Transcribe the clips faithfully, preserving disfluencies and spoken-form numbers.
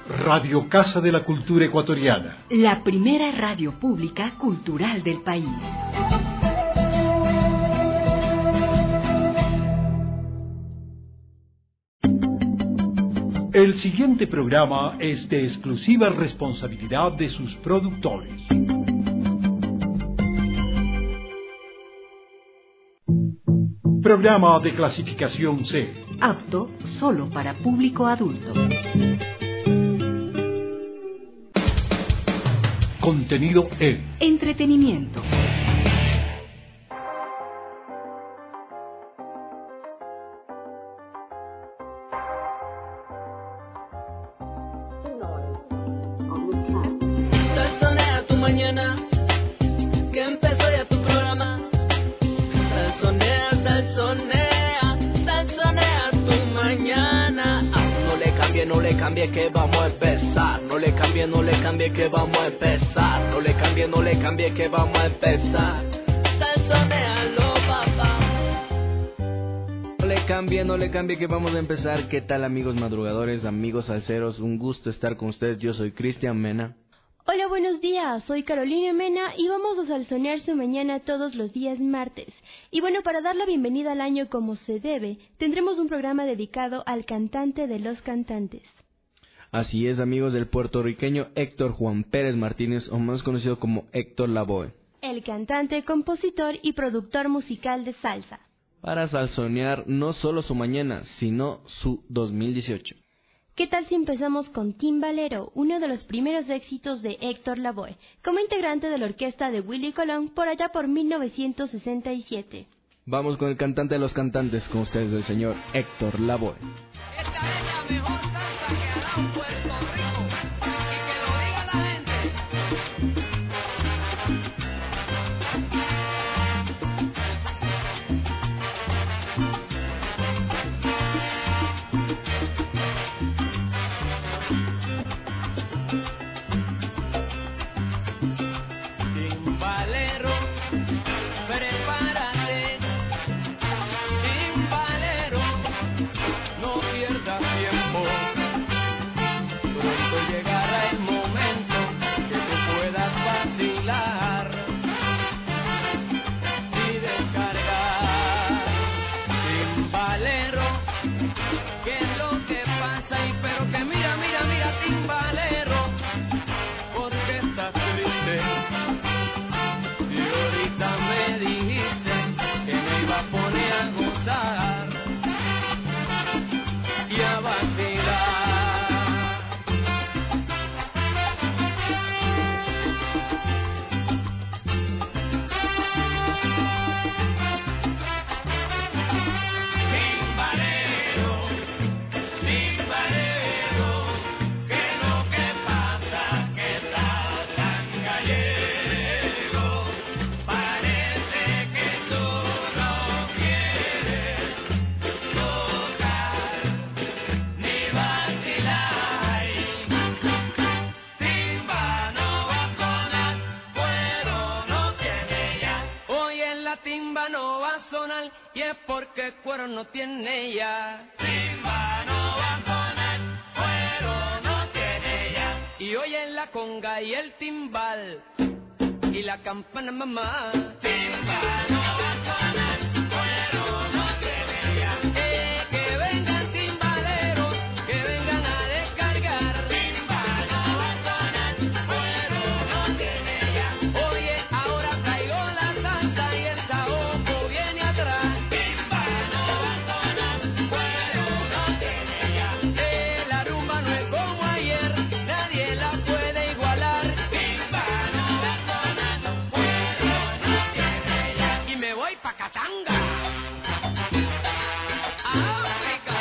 Radio Casa de la Cultura Ecuatoriana. La primera radio pública cultural del país. El siguiente programa es de exclusiva responsabilidad de sus productores. Programa de clasificación C. Apto solo para público adulto. Contenido E. Entretenimiento. Salsonea tu mañana, que empezó ya tu programa. Salsonea, salsonea, salsonea tu mañana. Ah, no le cambie, no le cambie que vamos a empezar. No le cambie, no le cambie que vamos a empezar. No le cambie, no le cambie que vamos a empezar. Salsonealo, papá. No le cambie, no le cambie que vamos a empezar. ¿Qué tal, amigos madrugadores, amigos salseros? Un gusto estar con ustedes. Yo soy Cristian Mena. Hola, buenos días, soy Carolina Mena y vamos a salsonear su mañana todos los días martes. Y bueno, para dar la bienvenida al año como se debe, tendremos un programa dedicado al cantante de los cantantes. Así es, amigos, del puertorriqueño Héctor Juan Pérez Martínez, o más conocido como Héctor Lavoe. El cantante, compositor y productor musical de salsa. Para salsonear no solo su mañana, sino su dos mil dieciocho. ¿Qué tal si empezamos con Timbalero, uno de los primeros éxitos de Héctor Lavoe, como integrante de la orquesta de Willy Colón por allá por mil novecientos sesenta y siete? Vamos con el cantante de los cantantes, con ustedes el señor Héctor Lavoe. Esta es la mejor salsa que hará un Puerto Rico, y que lo diga la gente. Timbalero, prepárate. Timbalero, no pierdas tiempo. Pronto llegará el momento que te puedas vacilar y descargar. Timbalero, ¿qué es lo que pasa? Y pero que mira, mira, mira, timbalero, ¿por qué estás triste? Si ahorita me dijiste que me iba a poner a gozar y a vacilar. Timbalero, timbalero, ¿qué es lo que pasa? Que estás tan gallego. Parece que tú no quieres tocar ni vacilar. Timba no va a sonar, cuero no tiene ya. Hoy en la timba no va a sonar y es porque cuero no tiene ya. Timba no va a sonar, cuero no tiene ya. Y hoy en la conga y el timbal y la campana mamá. Timba no va a sonar, cuero no tiene ya. Eh, que vengan timbaleros, que vengan a descargar. Timba no va a sonar, cuero no tiene ya. Oye, ahora traigo la salsa y el saoco viene atrás. Timba no va a sonar, cuero no tiene ya. Eh, la rumba no es como ayer, nadie la puede igualar. Timba no va a sonar, cuero no tiene ya. Y me voy pa' Katanga, África.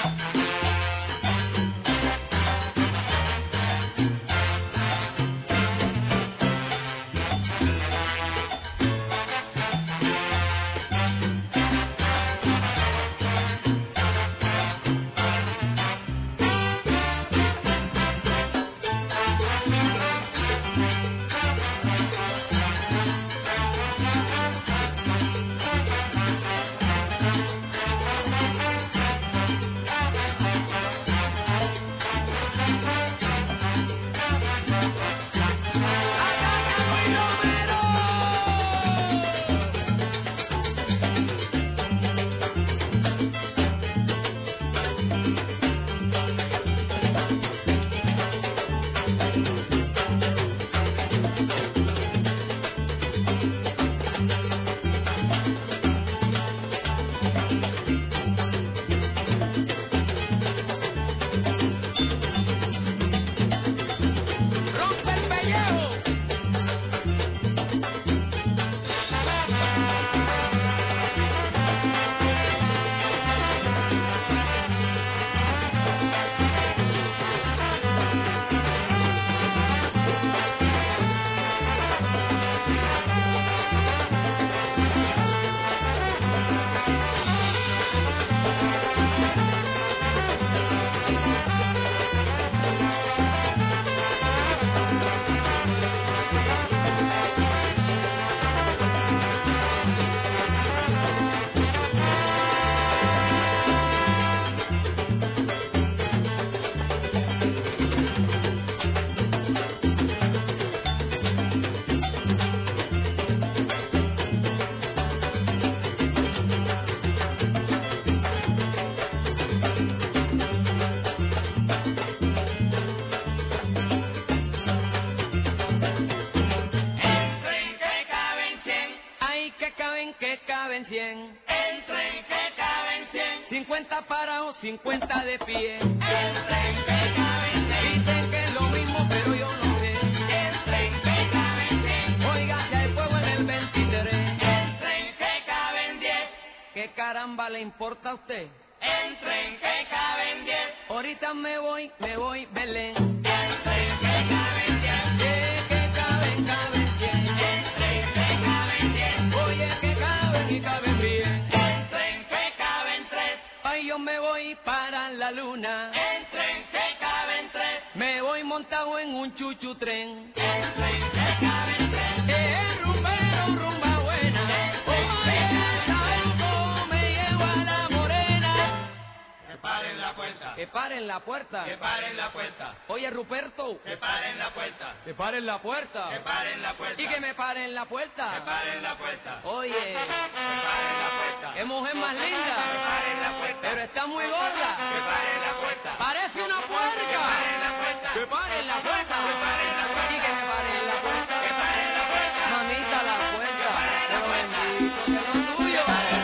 cien. Entren que caben cien. cincuenta parados, cincuenta de pie. Entren que caben cien. Dicen que es lo mismo, pero yo no sé. Entren que caben cien. Oiga, ya hay fuego en el veintitrés. Entren que caben diez. ¿Qué caramba le importa a usted? Entren que caben diez. Ahorita me voy, me voy, Belén. Entren que caben diez. Eh, que caben, caben cien. Entren que caben diez. Oye, que caben y caben bien. Entren que caben tres. Ay, yo me voy para la luna. Entren que caben tres. Me voy montado en un chuchu tren. Entren que caben tres. Eh, rumbero, rumba buena. Paren la puerta. Que paren la puerta. Que paren la puerta. Oye, Ruperto. Que paren la puerta. Que paren la puerta. Que paren la puerta. Y que me paren la puerta. Que paren la puerta. Oye. Que paren la puerta. Qué mujer más linda. Que paren la puerta. Pero está muy gorda. Que paren la puerta. Parece una puerca. Que paren la puerta. Que paren la puerta. Que paren la puerta. Y que me paren la puerta. Que paren la puerta. Mamita, la puerta. Te lo bendigo. Que lo tuyo.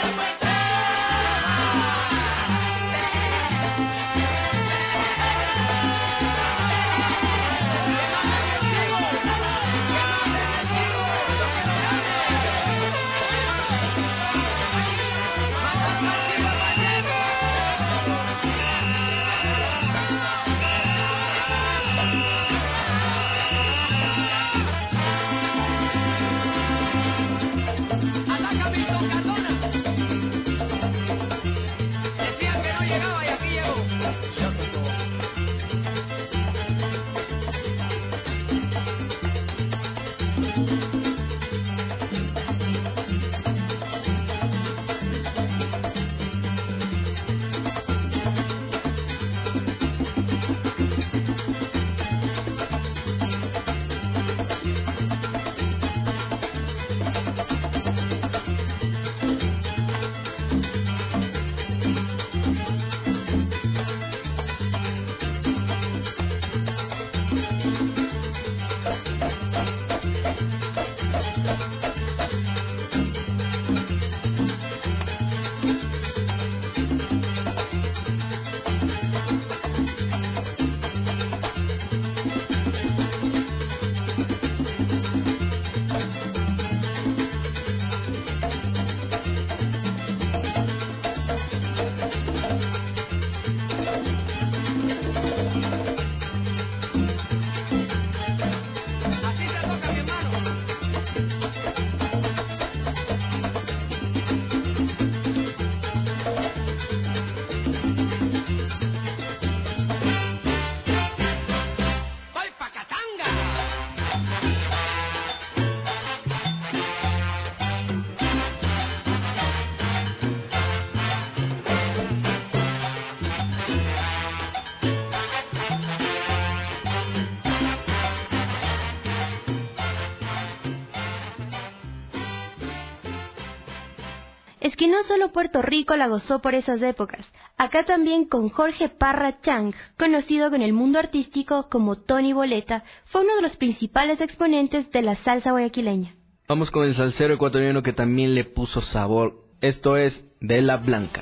Es que no solo Puerto Rico la gozó por esas épocas, acá también con Jorge Parra Chang, conocido en el mundo artístico como Tony Boleta, fue uno de los principales exponentes de la salsa guayaquileña. Vamos con el salsero ecuatoriano que también le puso sabor, esto es De La Blanca.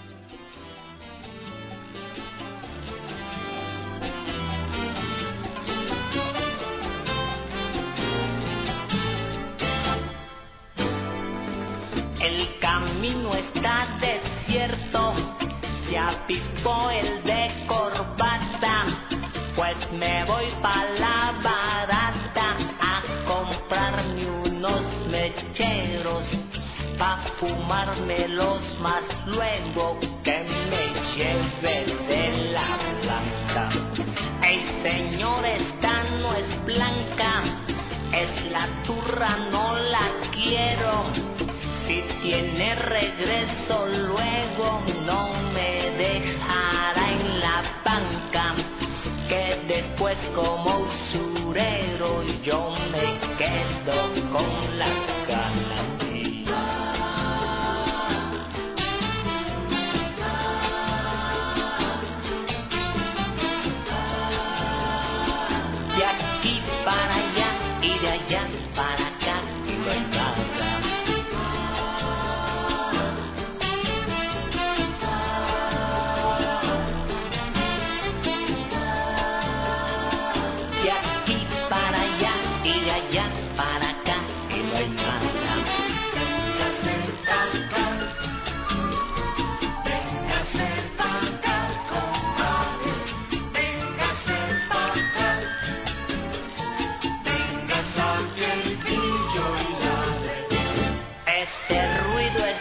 El camino está desierto, se apispó el de corbata, pues me voy pa' la barata a comprarme unos mecheros, pa' fumármelos más luego que me lleve de la blanca. Ey señor, esta no es blanca, es la turra, no la quiero. Si tiene regreso luego no me dejará en la banca, que después como usurero yo me quedo con las ganas. De aquí para allá y de allá para acá y no hay nada.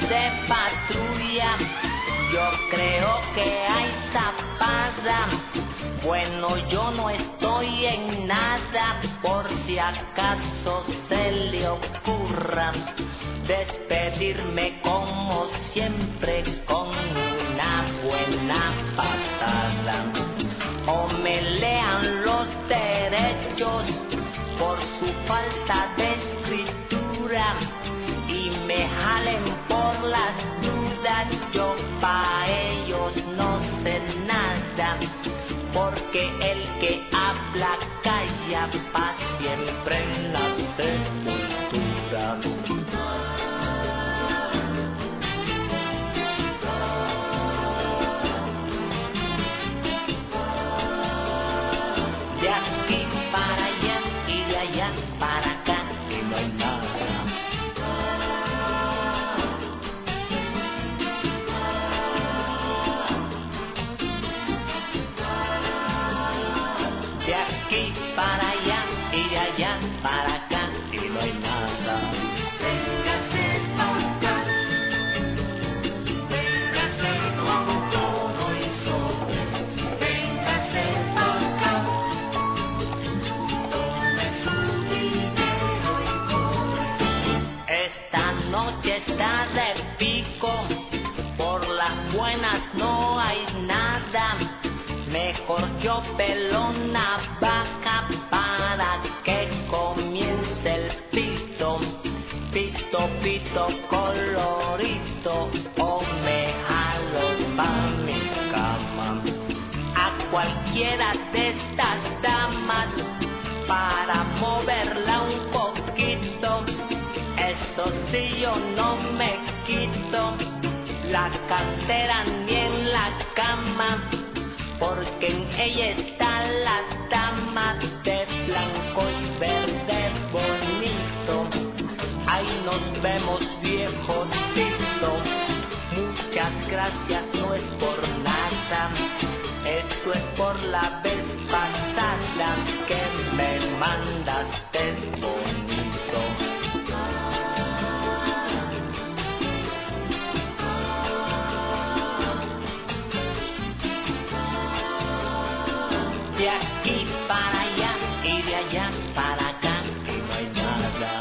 de patrulla, yo creo que hay tapada. Bueno, yo no estoy en nada, por si acaso se le ocurra despedirme como siempre con una buena patada. O me lean los derechos por su falta de escritura y me jalen por las dudas, yo pa' ellos no sé nada, porque el que habla calla pa' siempre en la sepultura. De aquí para allá y de allá para acá y no hay nada. De aquí para allá y de allá para acá y no hay nada. Véngase pa' acá, véngase con todo y sobre. Véngase pa' acá, tome su dinero y corre. Esta noche está de pico, por las buenas no hay nada. Mejor yo pelo una vaca para que comience el pito, pito, pito colorito, o me jalo pa' mi cama a cualquiera de estas damas para moverla un poquito. Eso sí, yo no me quito la cartera ni en la cama, porque en ella está la dama de blanco y verde bonito. Ahí nos vemos, viejocito. Muchas gracias, no es por nada. Esto es por la vez pasada que me mandaste bonito. De aquí para allá y de allá para acá y no hay nada.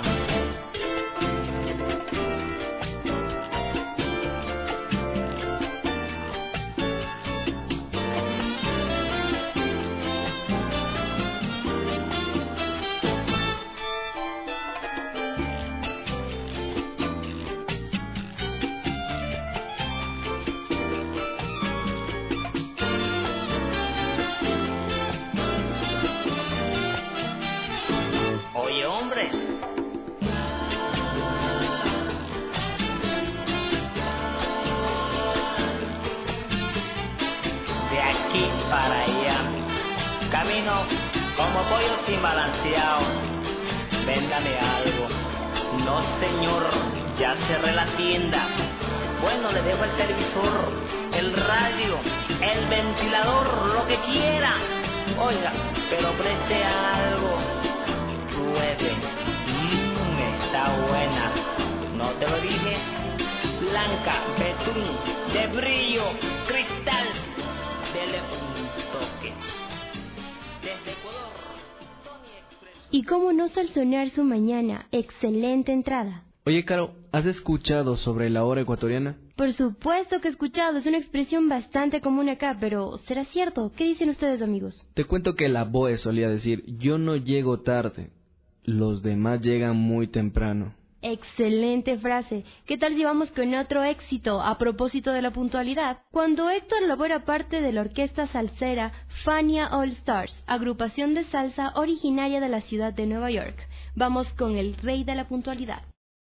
Oye, hombre, de aquí para allá, camino como pollo sin balanceado. Véndame algo. No, señor, ya cerré la tienda. Bueno, le dejo el televisor, el radio, el ventilador, lo que quiera. Oiga, pero preste algo. Pruebe. Mmm, está buena. ¿No te lo dije? Blanca, betún, de brillo, cristal. Dele un toque. Desde Ecuador, Tony Express. Y cómo no salsonear su mañana, excelente entrada. Oye, Caro, ¿has escuchado sobre la hora ecuatoriana? Por supuesto que he escuchado, es una expresión bastante común acá, pero ¿será cierto? ¿Qué dicen ustedes, amigos? Te cuento que la B O E solía decir, yo no llego tarde, los demás llegan muy temprano. Excelente frase. ¿Qué tal si vamos con otro éxito a propósito de la puntualidad? Cuando Héctor Lavoe era parte de la orquesta salsera Fania All Stars, agrupación de salsa originaria de la ciudad de Nueva York. Vamos con el rey de la puntualidad.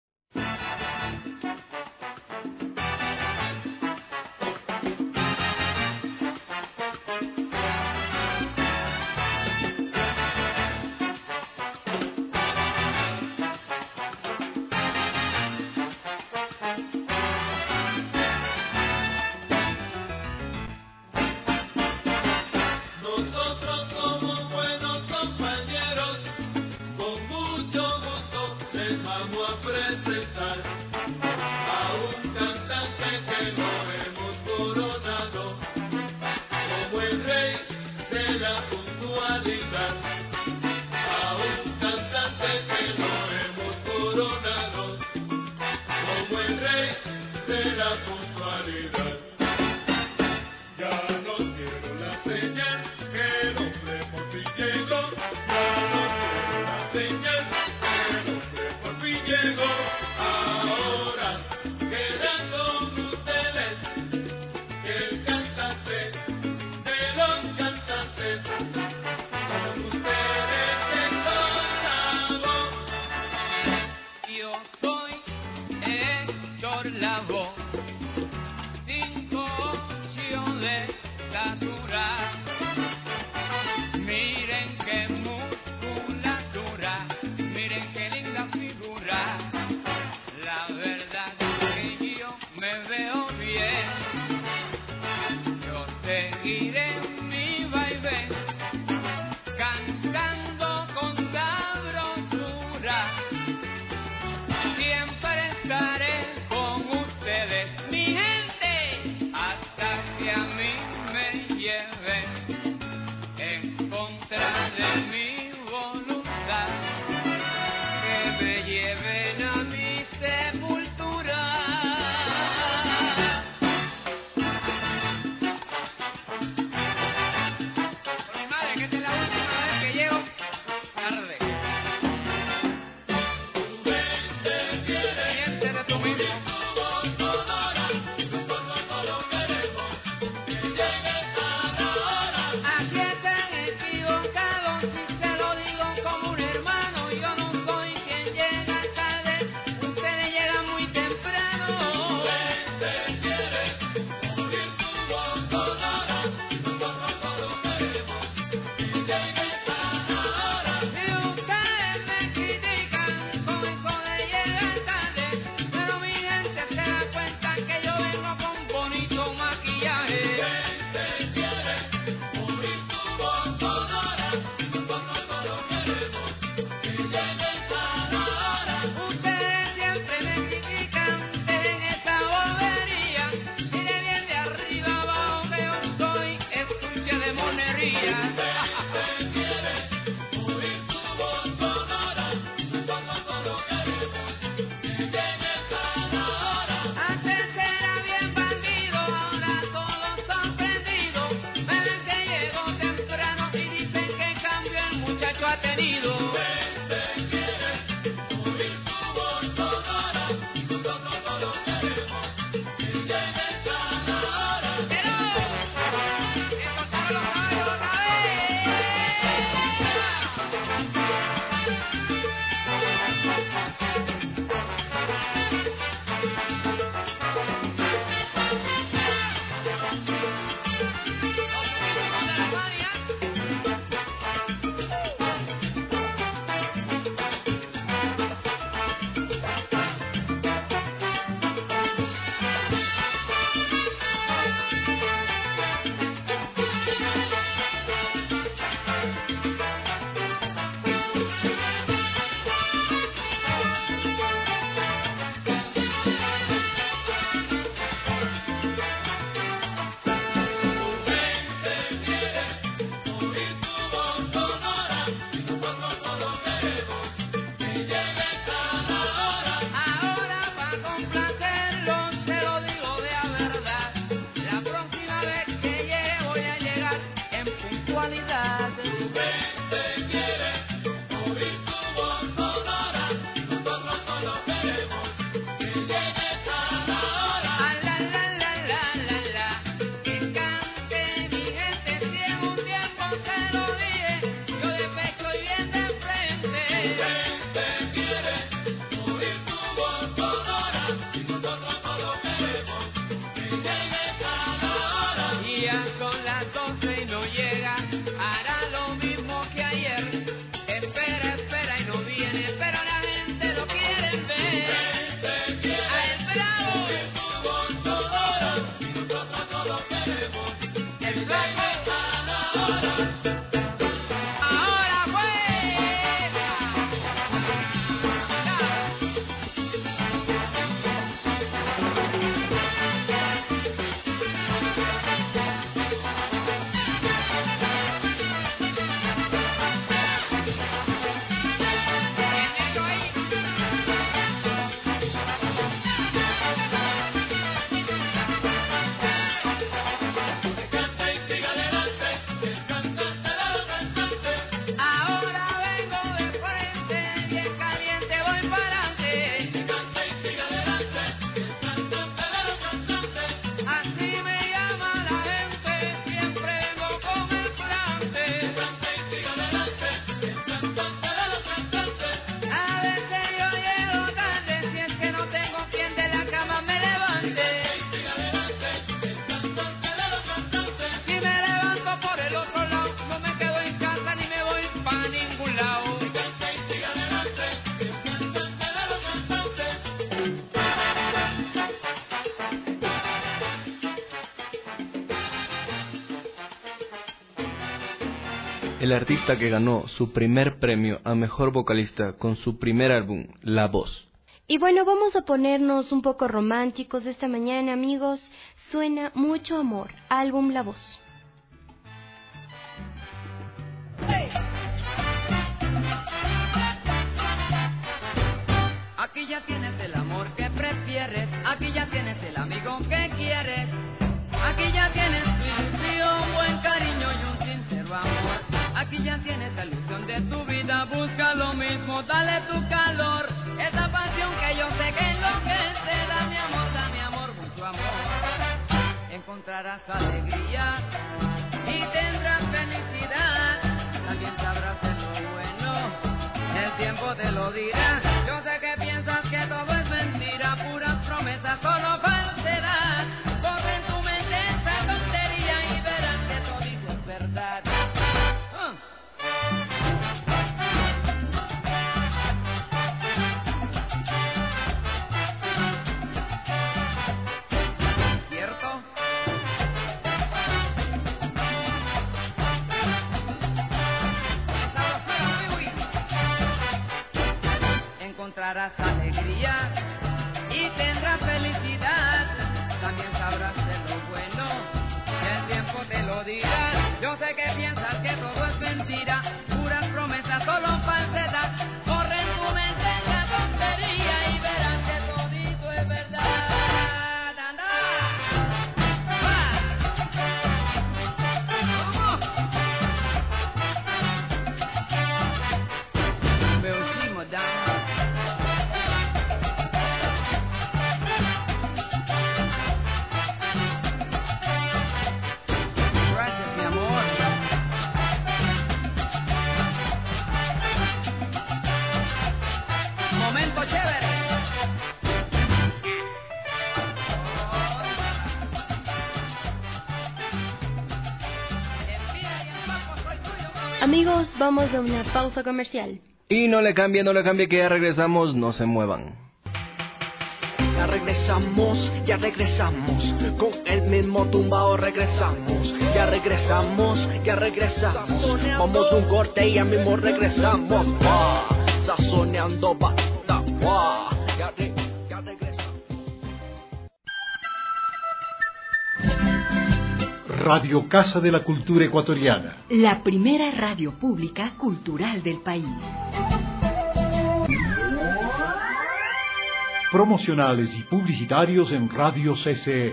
Nosotros somos buenos compañeros, con mucho gusto les vamos a presentar la puntualidad. Ya no quiero la señal que el hombre por fin llegó. Ya no quiero la señal que el hombre por fin llegó. Ahora quedan con ustedes el cantante de los cantantes. Con ustedes tengo la voz. Yo soy Héctor Lavoe, cinco ocho de estatura. Miren qué musculatura, miren qué linda figura. La verdad es que yo me veo bien. Yo seguiré mi vaivén, cantando con sabrosura. Siempre estaré con ustedes, mi gente, hasta que a mí me lleven en contra de mi voluntad, que me lleven a mi sepultura. el artista que ganó su primer premio a Mejor Vocalista con su primer álbum, La Voz. Y bueno, vamos a ponernos un poco románticos esta mañana, amigos. Suena Mucho Amor, álbum La Voz. Hey. Aquí ya tienes el amor que prefieres, aquí ya tienes el amigo que quieres, aquí ya tienes tu ilusión, buen cariño y un sincero amor. Aquí ya tienes la ilusión de tu vida, busca lo mismo, dale tu calor, esa pasión que yo sé que enloquece, da mi amor, da mi amor, mucho amor. Encontrarás alegría y tendrás felicidad, también sabrás de lo bueno, el tiempo te lo dirá. Yo sé que piensas que todo es mentira, puras promesas, solo falsedad. Borra en tu mente esa tontería y verás que todo es verdad. Uh. ¿Cierto? Encontrarás alegría y tendrás felicidad, también sabrás de lo bueno, el tiempo te lo dirá. Yo sé que piensas que todo es mentira, puras promesas, solo falsedad. Corre en tu mente esa tontería y verás que todito es verdad. ¡Anda! ¡Va! ¿Cómo? Me último down. Momento chévere. Amigos, vamos a una pausa comercial. Y no le cambie, no le cambie, que ya regresamos, no se muevan. Ya regresamos, ya regresamos, con el mismo tumbao regresamos. Ya regresamos, ya regresamos, vamos un corte y ya mismo regresamos. Ah, sazoneando basta, ah, ya, re, ya regresamos. Radio Casa de la Cultura Ecuatoriana. La primera radio pública cultural del país. Promocionales y publicitarios en Radio C C E.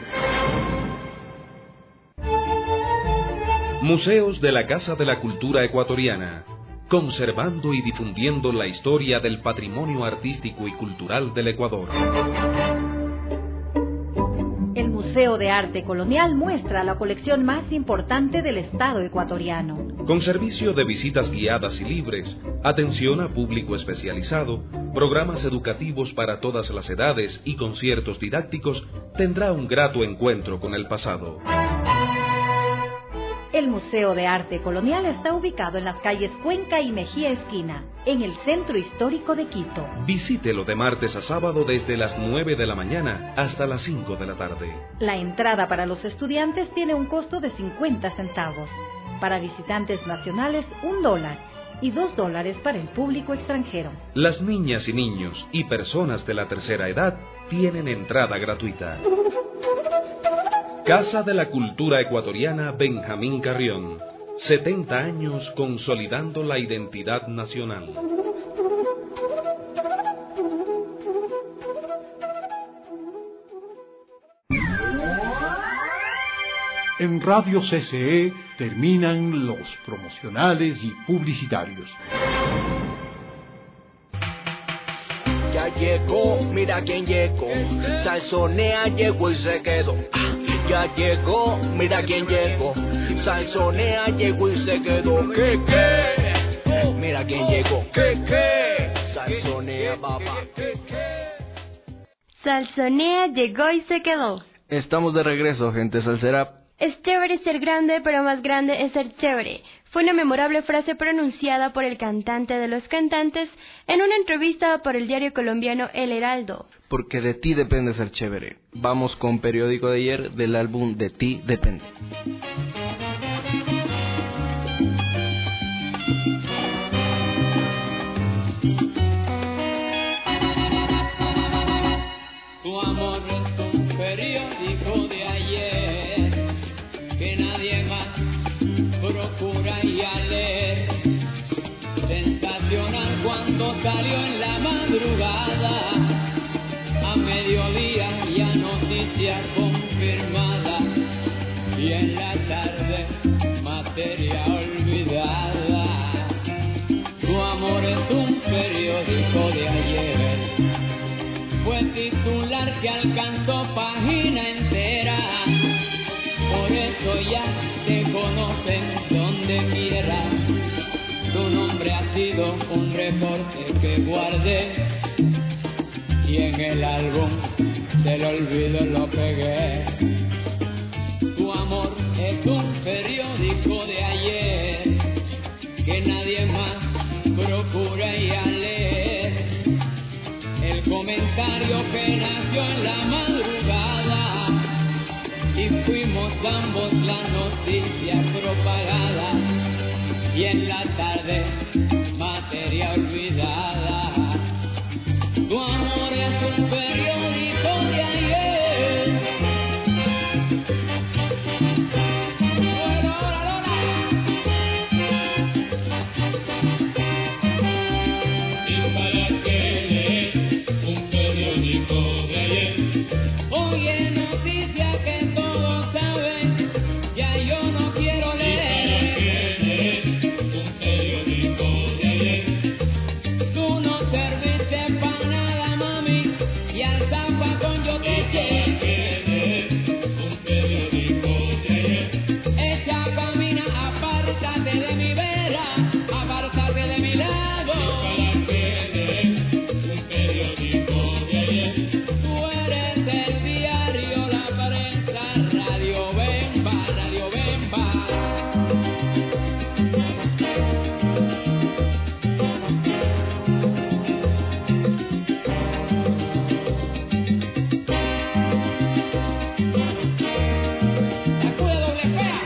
Museos de la Casa de la Cultura Ecuatoriana, conservando y difundiendo la historia del patrimonio artístico y cultural del Ecuador. El Museo de Arte Colonial muestra la colección más importante del Estado ecuatoriano. Con servicio de visitas guiadas y libres, atención a público especializado, programas educativos para todas las edades y conciertos didácticos, tendrá un grato encuentro con el pasado. El Museo de Arte Colonial está ubicado en las calles Cuenca y Mejía Esquina, en el centro histórico de Quito. Visítelo de martes a sábado desde las nueve de la mañana hasta las cinco de la tarde. La entrada para los estudiantes tiene un costo de cincuenta centavos. Para visitantes nacionales, un dólar. Y dos dólares para el público extranjero. Las niñas y niños y personas de la tercera edad tienen entrada gratuita. Casa de la Cultura Ecuatoriana Benjamín Carrión. setenta años consolidando la identidad nacional. En Radio C C E terminan los promocionales y publicitarios. Ya llegó, mira quién llegó, salsonea, llegó y se quedó. Ya llegó, mira quién llegó, salsonea, llegó y se quedó. ¿Qué, qué? Mira quién llegó, ¿qué, qué? Salsonea, papá, ¿qué, qué? Salsonea llegó y se quedó. Estamos de regreso, gente salsera. Es chévere ser grande, pero más grande es ser chévere. Fue una memorable frase pronunciada por el cantante de los cantantes en una entrevista por el diario colombiano El Heraldo. Porque de ti depende ser chévere. Vamos con Periódico de ayer del álbum De ti depende. salió en la madrugada, a mediodía ya noticia confirmada, y en la tarde materia olvidada. Tu amor es un periódico de ayer, fue titular que alcanzó página entera, por eso ya te conocen donde quiera. Tu nombre ha sido un recorte que guardé, y en el álbum del olvido lo pegué. Tu amor es un periódico de ayer, que nadie más procura ir a leer. El comentario que nació en la madrugada, y fuimos ambos la noticia propagada, y en la tarde materia olvidada. Tu amor es un periódico de ayer. Lola, Lola, Lola. ¿Y para qué leer un periódico de ayer? Oye, noticia que todos saben, ya yo no quiero leer. Un periódico de ayer. Tú no serviste para nada, mami, y al zapacón yo te eché. Un periódico de ayer. Echa camina, apártate de mi vera, apártate de mi lado. ¿Para qué leer un periódico de ayer? Tú eres el diario, la prensa, Radio Bemba, Radio Bemba. Sacude doble fea.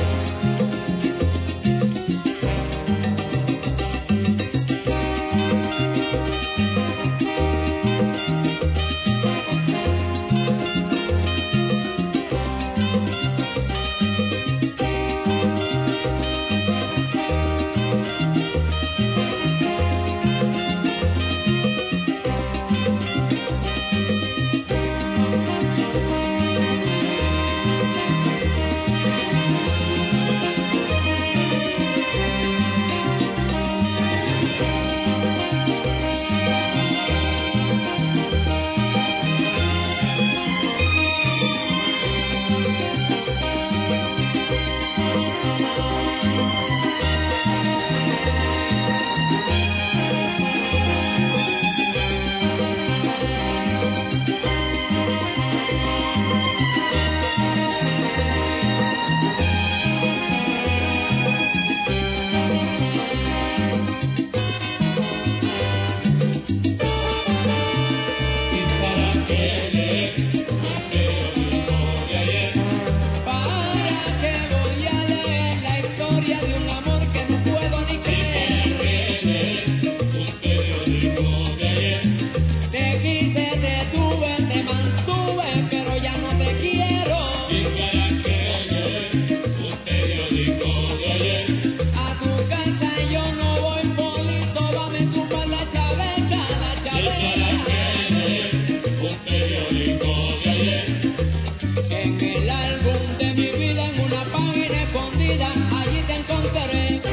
¿Y para qué leer un periódico de ayer? ¿Para qué voy a leer la historia de un amor que no puedo ni creer? Un periódico de ayer. Te quise, te tuve, te mantuve, pero ya no te quiero. ¿Y para qué leer un periódico de ayer? A tu casa yo no voy, polito, va me tumba la chaveta, la ¿Y para chaveta. qué leer un periódico de ayer? En el álbum de mi vida, en una página escondida, allí te encontraré.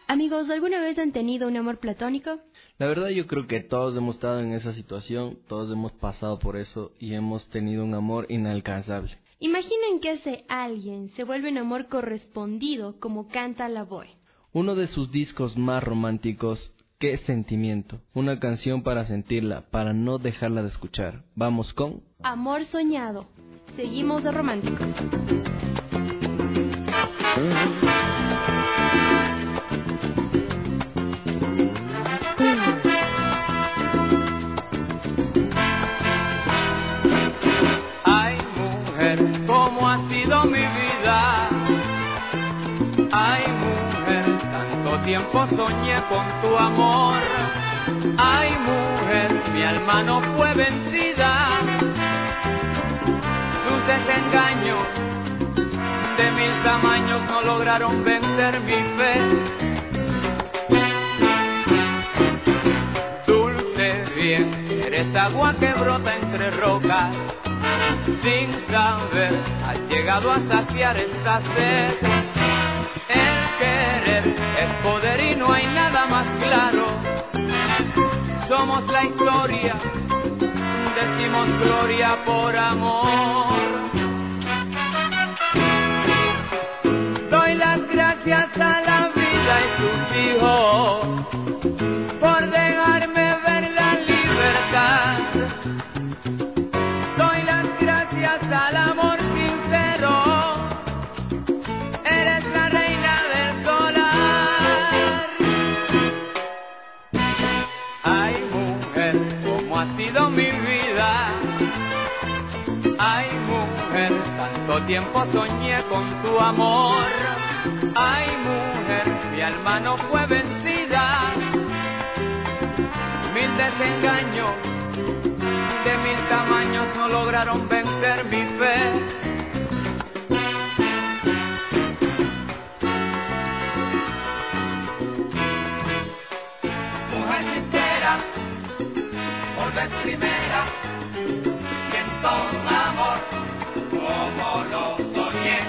Amigos, ¿alguna vez han tenido un amor platónico? La verdad yo creo que todos hemos estado en esa situación, todos hemos pasado por eso y hemos tenido un amor inalcanzable. Imaginen que ese alguien se vuelve un amor correspondido como canta Lavoe. Uno de sus discos más románticos, Qué sentimiento, una canción para sentirla, para no dejarla de escuchar. Vamos con Amor soñado. Seguimos de románticos. Ay, mujer, cómo ha sido mi vida. Ay, mujer, tanto tiempo soñé con tu amor. Ay, mujer, mi alma no fue vencida. Sus desengaños de mil tamaños no lograron vencer mi fe. Dulce bien, eres agua que brota entre rocas. Sin saber, has llegado a saciar esta sed. El querer es poder y no hay nada más claro. Somos la historia, decimos gloria por amor. Doy las gracias a la vida y sus hijos por dejarme ver la libertad. Doy las gracias al amor sincero. Eres la reina del solar. Ay, mujer, cómo ha sido mi vida. Ay, mujer, tanto tiempo soñé con tu amor. Ay, mujer, mi alma no fue vencida. Mil desengaños de mil tamaños no lograron vencer mi fe. Mujer sincera, por vez primera, siento un amor como lo soñé.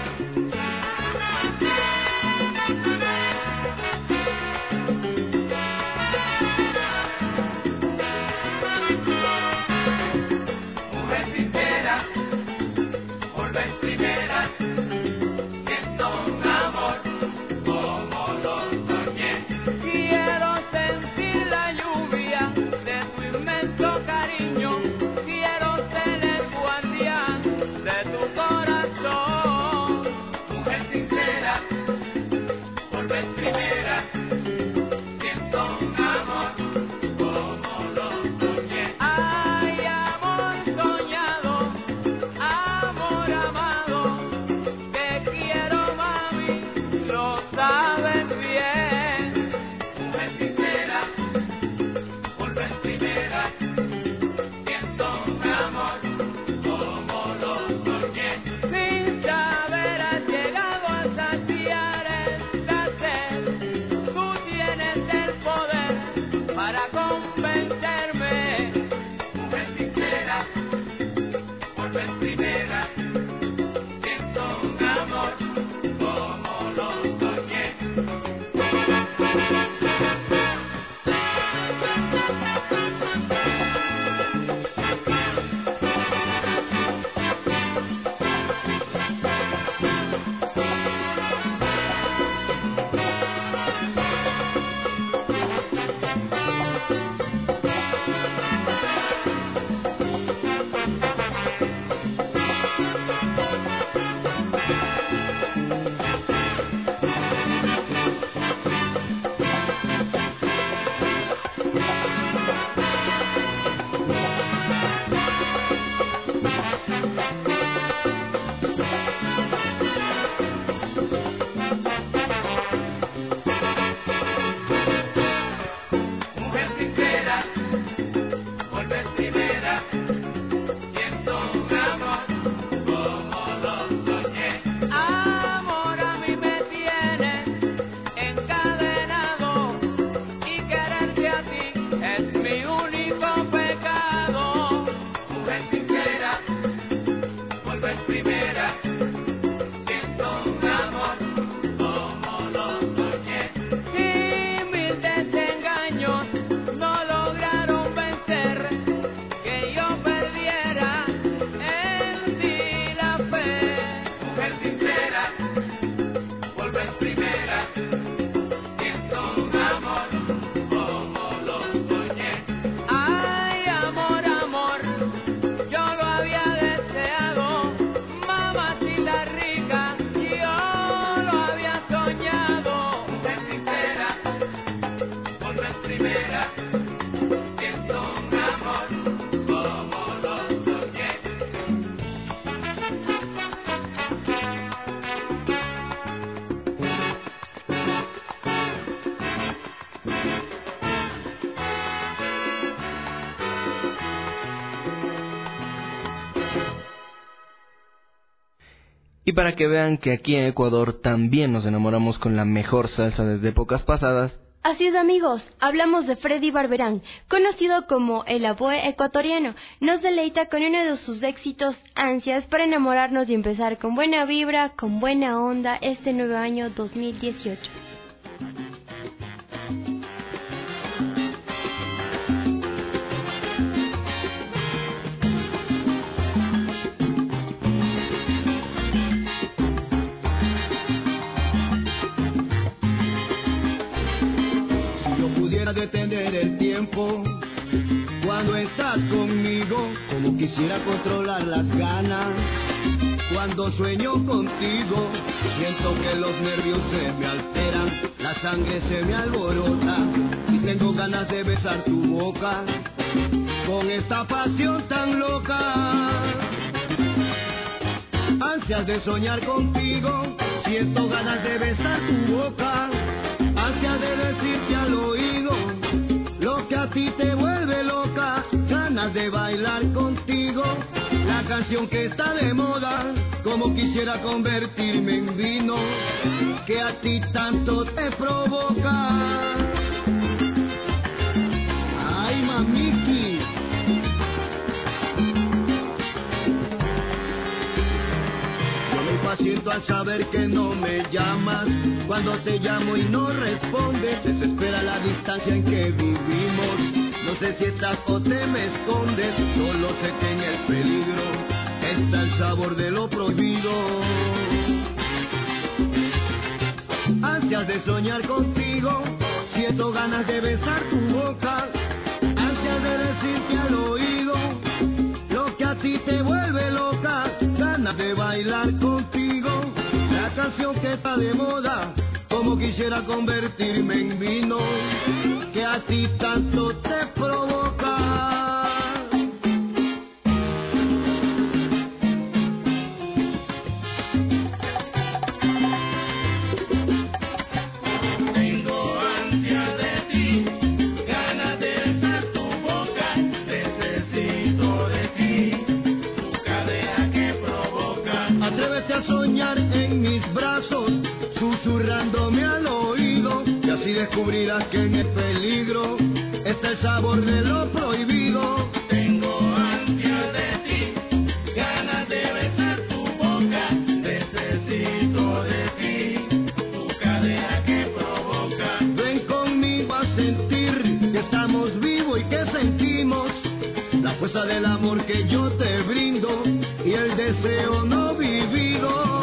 Mujer sincera, por vez primera, siento un amor como lo soñé. Quiero sentir la lluvia de tu inmenso cariño. Quiero ser el guardián de tu corazón. Mujer sincera, por vez primera, siento un amor como lo soñé. Ay, amor soñado, amor amado, te quiero, mami, lo sabes bien. Mujer sincera, por vez primera, siento un amor como lo soñé. Sin saber has llegado a saciar esta sed. Tú tienes el poder para convencerme. Mujer sincera, por vez primera, siento un amor como lo soñé. Mujer sincera, por vez primera, siento un amor como lo soñé. Amor a mí me tiene Y para que vean que aquí en Ecuador también nos enamoramos con la mejor salsa desde épocas pasadas. Así es, amigos, hablamos de Freddy Barberán, conocido como el Aboe ecuatoriano. Nos deleita con uno de sus éxitos, Ansias, para enamorarnos y empezar con buena vibra, con buena onda este nuevo año dos mil dieciocho. Detener el tiempo cuando estás conmigo, como quisiera controlar las ganas. Cuando sueño contigo, siento que los nervios se me alteran, la sangre se me alborota y tengo ganas de besar tu boca con esta pasión tan loca. Ansias de soñar contigo, siento ganas de besar tu boca, ansias de decirte al oído lo que a ti te vuelve loca, ganas de bailar contigo, la canción que está de moda, como quisiera convertirme en vino, que a ti tanto te provoca. Ay, mamiki. Yo me impaciento al saber que no me llamas, cuando te llamo y no respondes, desespera la distancia en que vivimos. No sé si estás o te me escondes, solo sé que en el peligro está el sabor de lo prohibido. Ansias de soñar contigo, siento ganas de besar tu boca, ansias de decirte al oído lo que a ti te vuelve loca, ganas de bailar contigo, la canción que está de moda, como quisiera convertirme en vino, que a ti tanto te provoca. Tengo ansia de ti, ganas de besar tu boca, necesito de ti, tu cadera que provoca. Atrévete a soñar en mis brazos, susurrándome al oído, y así descubrirás que en el peligro está el sabor de lo prohibido. Tengo ansia de ti, ganas de besar tu boca, necesito de ti, tu cadera que provoca. Ven conmigo a sentir que estamos vivos y que sentimos la fuerza del amor que yo te brindo y el deseo no vivido.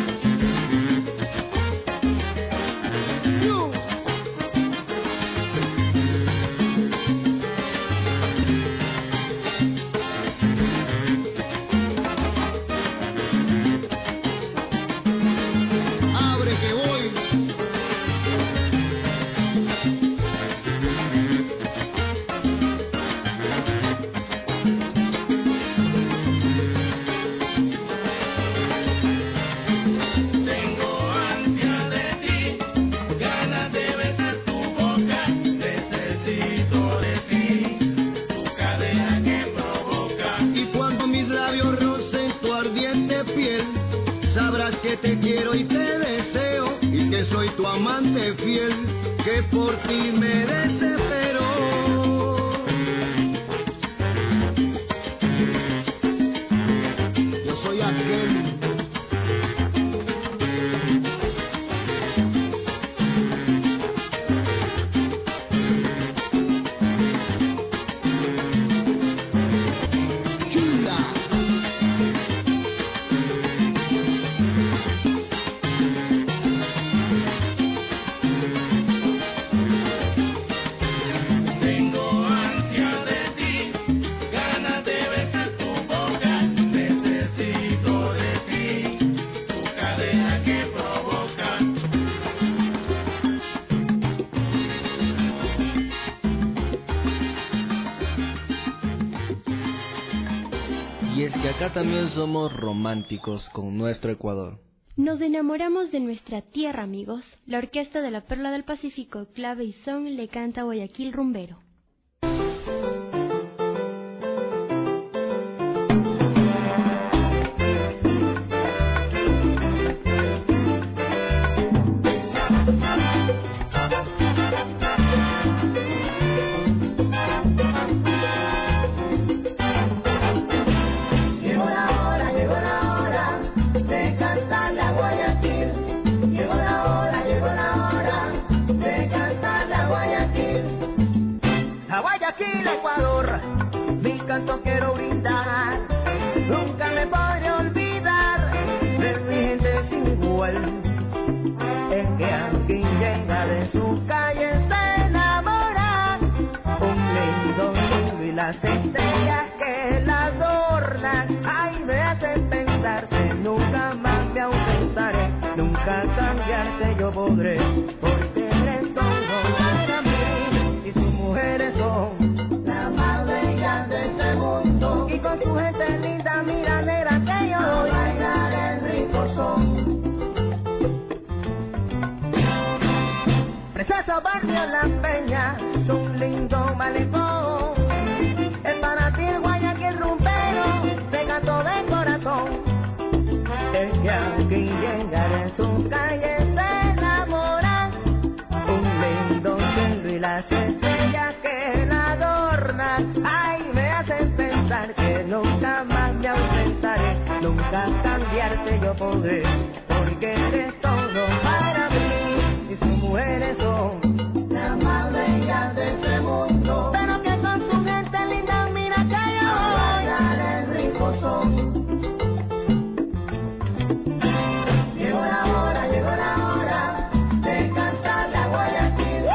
Que te quiero y te deseo y que soy tu amante fiel, que por ti me desespero. Yo soy aquel. Acá también somos románticos con nuestro Ecuador. Nos enamoramos de nuestra tierra, amigos. La Orquesta de la Perla del Pacífico, Clave y Son, le canta Guayaquil Rumbero. Guayaquil, Ecuador, mi canto quiero brindar. Nunca me podré olvidar de mi gente sin igual. Es que aquí llega de su calle se enamora. Un lindo mundo y las estrellas que la adornan. Ay, me hacen pensar que nunca más me ausentaré. Nunca cambiarte yo podré, porque eres todo para mí. Y sus mujeres son las más bellas de este mundo. Y con su gente linda, mira negra que yo voy a bailar el rico son. Precioso barrio La Peña, un lindo malecón. Es para ti el Guayaquil rumbero, te canto de corazón. Es que aquí llegar en su calle se enamora. Un lindo cielo y las estrellas que la adornan. Ay, me hacen pensar que nunca más me ausentaré. Nunca cambiarte yo podré, porque eres todo para mí. Y sus mujeres son las más bellas de este mundo. Pero que con su gente linda, mira que yo voy a bailar el rico son. Llegó la hora, llegó la hora de cantar la Guayaquil.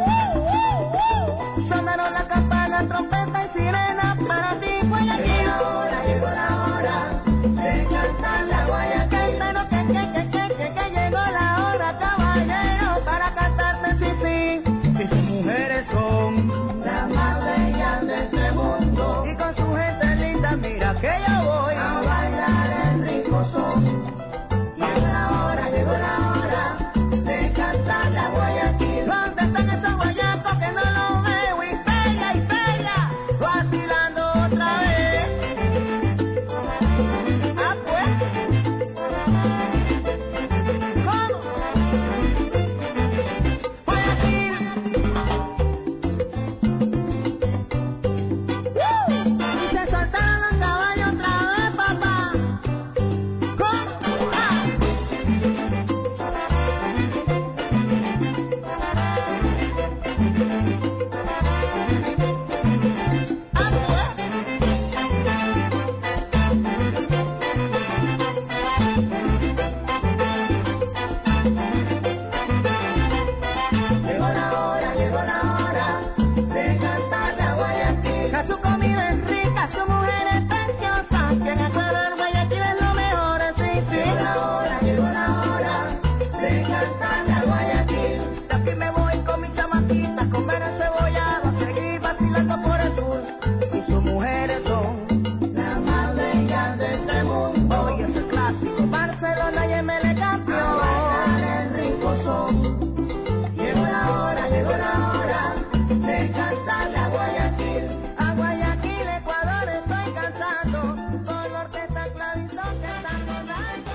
Sonaron la campana, trompeta y sirena para ti, Guayaquil. Llegó la hora, llegó la hora de cantar la Guayaquil. Pero que, que, que, que, que, que llegó la hora, caballero, para cantarte sí, sí. Y sus mujeres son las más bellas de este mundo. Y con su gente linda, mira que yo voy a bailar el rico son. Llegó la hora, llegó la hora de cantar la Guayaquil. ¿Dónde están esos guayacos que no los veo? Y pega, y pega, vacilando otra vez. Ah, pues. ¿Cómo? Guayaquil. ¡Uh! Y se soltaron los caballos otra vez, papá. ¿Cómo? ¡Ah! Llegó la hora, llegó la hora de cantar la Guayaquil. A su comida es rica, su mujer es preciosa. Que cantar Guayaquil es lo mejor, sí, sí. Llegó la hora, llegó la hora de cantar la Guayaquil. De aquí me voy con mis chamaquitas, comer encebollado, a seguir vacilando por el sur. Y sus mujeres son las más bellas de este mundo. Oye, ese clásico, Barcelona y M L campeón. A bailar el rico son. Llegó la hora, llegó la hora de cantar la Guayaquil. A Guayaquil, Ecuador, estoy cantando con la orquesta Clavizón que están rodando.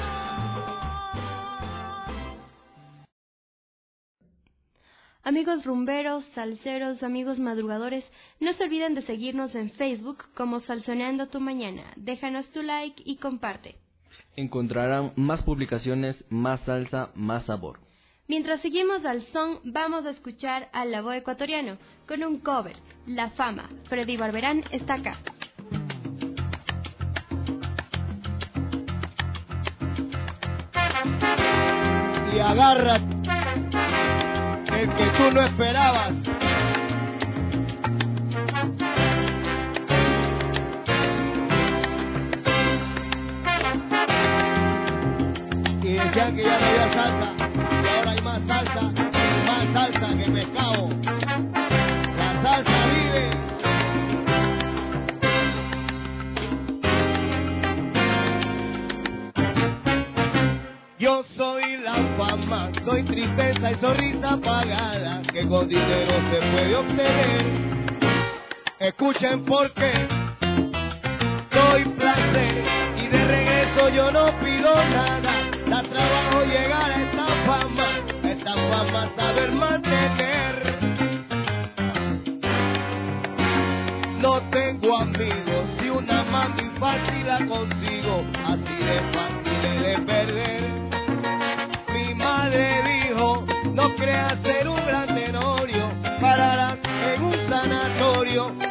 Amigos rumberos, salseros, amigos madrugadores, no se olviden de seguirnos en Facebook como Salsoneando tu Mañana. Déjanos tu like y comparte. Encontrarán más publicaciones, más salsa, más sabor. Mientras seguimos al son, vamos a escuchar al Labo ecuatoriano con un cover, La Fama. Freddy Barberán está acá. Y agarra el que tú no esperabas. Y decían que ya no había salsa, y ahora hay más salsa, más salsa que pescado. La salsa vive. Yo soy la fama, soy tristeza y sonrisa apagada, que con dinero se puede obtener. Escuchen por qué. Soy placer y de regreso yo no pido nada. Da trabajo llegar a esta fama, a esta fama saber mantener. No tengo amigos, si una mami fácil la consigo, así de fácil es de perder. Mi madre dijo, no creas ser un gran tenorio, pararás en un sanatorio.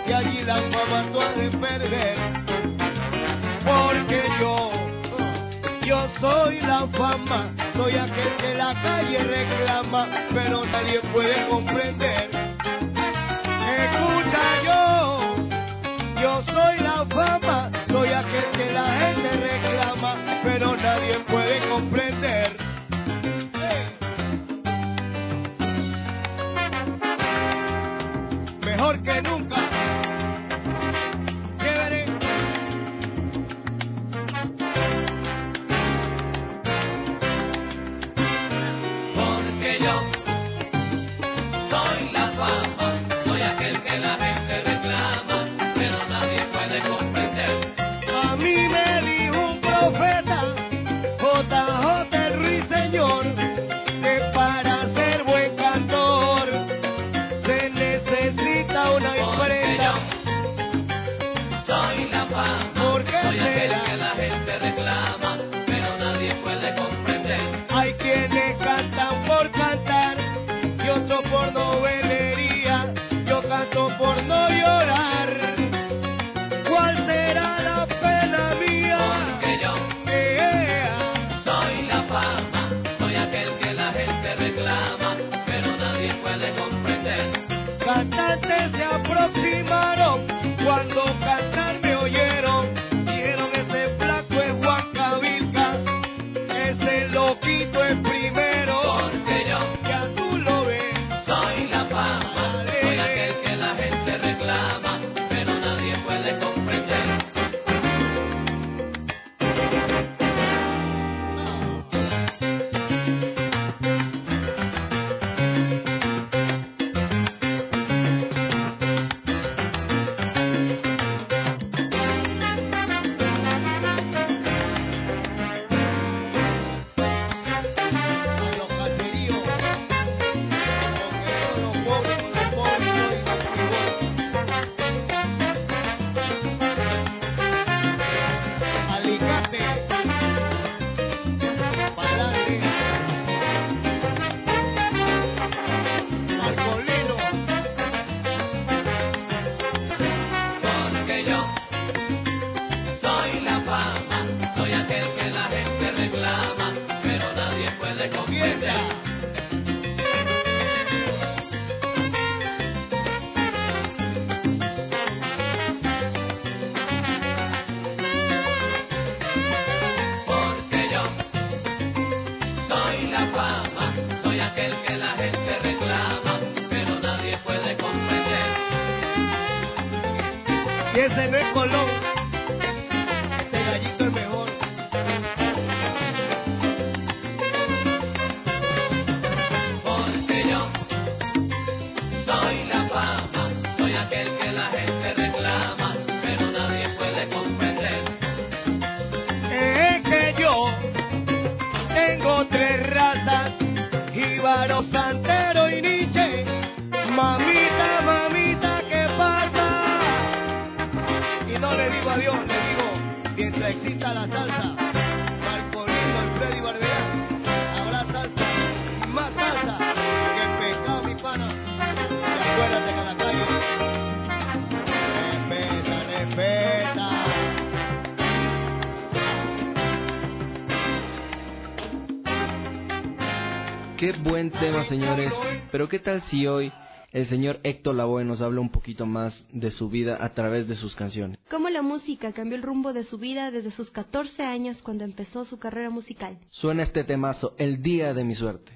la calle reclama, pero nadie puede comprender. Escucha yo, yo soy la fama, soy aquel que la gente reclama, pero nadie puede comprender. Hey. Mejor que nunca. Por novelería, yo canto por no llorar. ¿Cuál será la pena mía? Porque yo yeah. soy la fama, soy aquel que la gente reclama, pero nadie puede comprender. Cantantes se aproximaron cuando cantar me oyeron. Dijeron ese flaco es Juan Cavilca, ese loquito es primero. Porque yo ya tú lo ves. Soy la fama, soy aquel que la gente reclama, pero nadie puede comprender. Y ese no es Colón, este gallito es mejor. Porque yo soy la fama, soy aquel que la gente reclama, pero nadie puede comprender. Es que yo tengo tres razas, jíbaro, santero y Nietzsche. Mamita, mamita, ¿qué pasa? Y no le digo adiós, le digo, mientras exista la salsa, Marcolino, Alfredo y Barbera, habrá salsa, más salsa, que el pescado, mi pana. Y acuérdate que en la calle, respeta, respeta. Qué buen tema, señores. Pero qué tal si hoy el señor Héctor Lavoe nos habla un poquito más de su vida a través de sus canciones. Cómo la música cambió el rumbo de su vida desde sus catorce años cuando empezó su carrera musical. Suena este temazo, El Día de mi Suerte.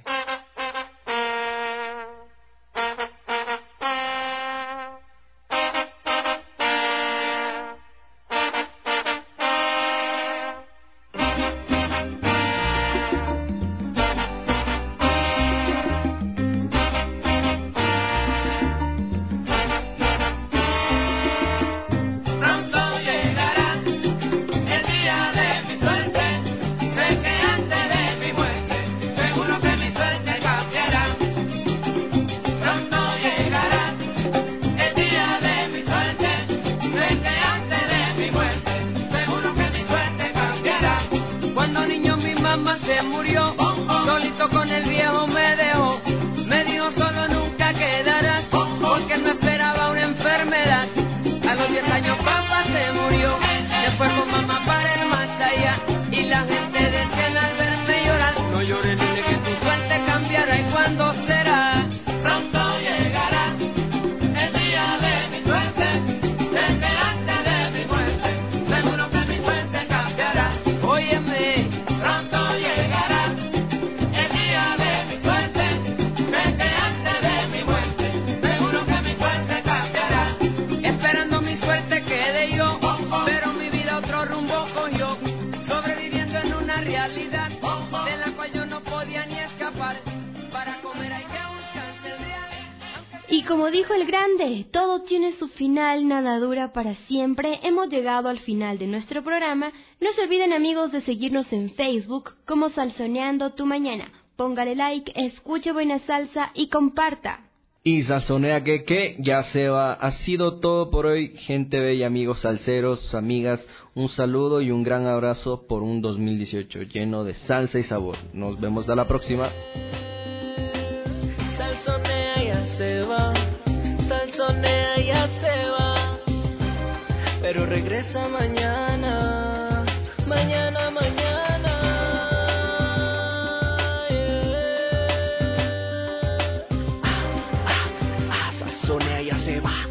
Se murió, solito con el viejo me dejó, me dijo solo nunca quedarás, porque me esperaba una enfermedad. A los diez años papá se murió, después con mamá para el más allá, y la gente decía al verme llorar, no llores, dile que tu suerte Y como dijo el grande, todo tiene su final, nada dura para siempre. Hemos llegado al final de nuestro programa. No se olviden, amigos, de seguirnos en Facebook como Salsoneando tu Mañana. Póngale like, escuche buena salsa y comparta. Y salsonea que que ya se va. Ha sido todo por hoy, gente bella, amigos salseros, amigas. Un saludo y un gran abrazo por un dos mil dieciocho lleno de salsa y sabor. Nos vemos a la próxima. Salsonea ya se va, salsonea ya se va, pero regresa mañana, mañana, mañana. Salsonea ya se va,